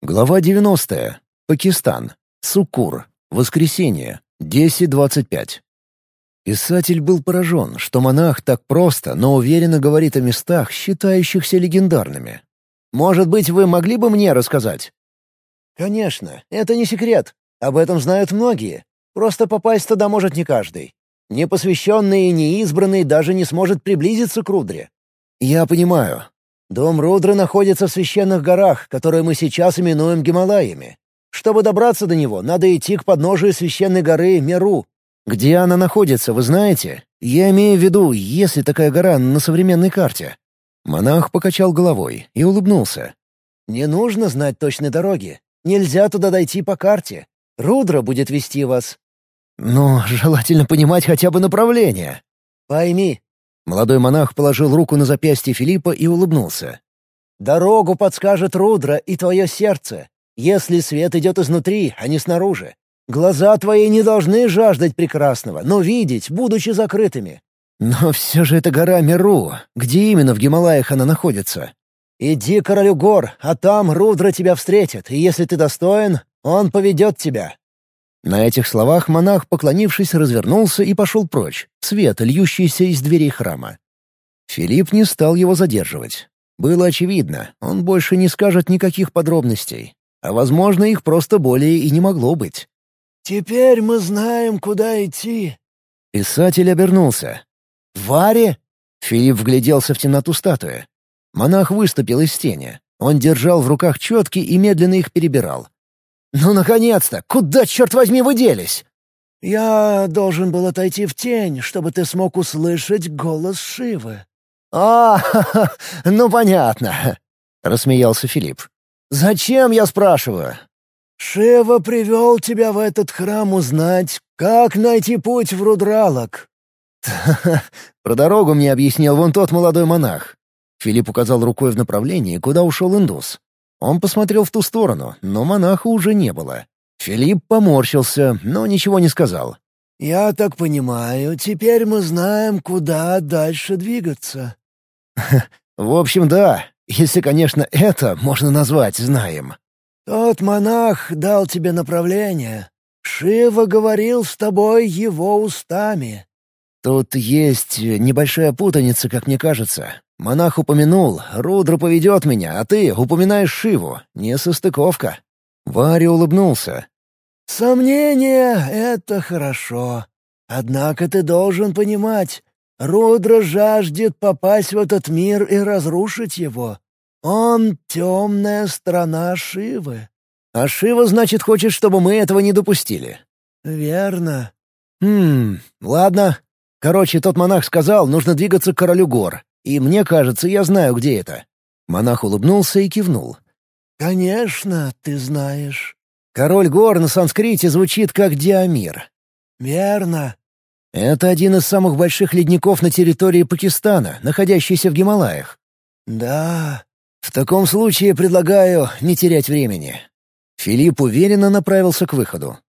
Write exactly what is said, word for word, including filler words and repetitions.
Глава девяностая. Пакистан. Суккур. Воскресенье. десять двадцать пять. Писатель был поражен, что монах так просто, но уверенно говорит о местах, считающихся легендарными. «Может быть, вы могли бы мне рассказать?» «Конечно, это не секрет. Об этом знают многие. Просто попасть туда может не каждый. Непосвященный и неизбранный даже не сможет приблизиться к Рудре». «Я понимаю. Дом Рудры находится в священных горах, которые мы сейчас именуем Гималаями. Чтобы добраться до него, надо идти к подножию священной горы Меру. Где она находится, вы знаете? Я имею в виду, есть ли такая гора на современной карте?» Монах покачал головой и улыбнулся. «Не нужно знать точной дороги. Нельзя туда дойти по карте. Рудра будет вести вас». «Но желательно понимать хотя бы направление». «Пойми». Молодой монах положил руку на запястье Филиппа и улыбнулся. «Дорогу подскажет Рудра и твое сердце, если свет идет изнутри, а не снаружи. Глаза твои не должны жаждать прекрасного, но видеть, будучи закрытыми». «Но все же это гора Меру. Где именно в Гималаях она находится?» «Иди к королю гор, а там Рудра тебя встретит, и если ты достоин, он поведет тебя». На этих словах монах, поклонившись, развернулся и пошел прочь, в свет, льющийся из дверей храма. Филипп не стал его задерживать. Было очевидно, он больше не скажет никаких подробностей. А, возможно, их просто более и не могло быть. «Теперь мы знаем, куда идти». Писатель обернулся. «Варе?» Филипп вгляделся в темноту статуи. Монах выступил из тени. Он держал в руках четки и медленно их перебирал. «Ну, наконец-то! Куда, черт возьми, вы делись?» «Я должен был отойти в тень, чтобы ты смог услышать голос Шивы». «А, ха-ха, ну понятно», — рассмеялся Филипп. «Зачем, я спрашиваю?» «Шива привел тебя в этот храм узнать, как найти путь в Рудралок». Про дорогу мне объяснил вон тот молодой монах. Филипп указал рукой в направлении, куда ушел индус. Он посмотрел в ту сторону, но монаха уже не было. Филипп поморщился, но ничего не сказал. «Я так понимаю, теперь мы знаем, куда дальше двигаться». «В общем, да, если, конечно, это можно назвать знаем». «Тот монах дал тебе направление. Шива говорил с тобой его устами». «Тут есть небольшая путаница, как мне кажется. Монах упомянул, Рудра поведет меня, а ты упоминаешь Шиву. Несостыковка». Варя улыбнулся. «Сомнения — это хорошо. Однако ты должен понимать, Рудра жаждет попасть в этот мир и разрушить его. Он — темная сторона Шивы». «А Шива, значит, хочет, чтобы мы этого не допустили?» «Верно». «Хм, ладно. Короче, тот монах сказал, нужно двигаться к королю гор. И мне кажется, я знаю, где это». Монах улыбнулся и кивнул. «Конечно, ты знаешь». «Король гор на санскрите звучит как Диамир». «Верно». «Это один из самых больших ледников на территории Пакистана, находящийся в Гималаях». «Да». «В таком случае предлагаю не терять времени». Филипп уверенно направился к выходу.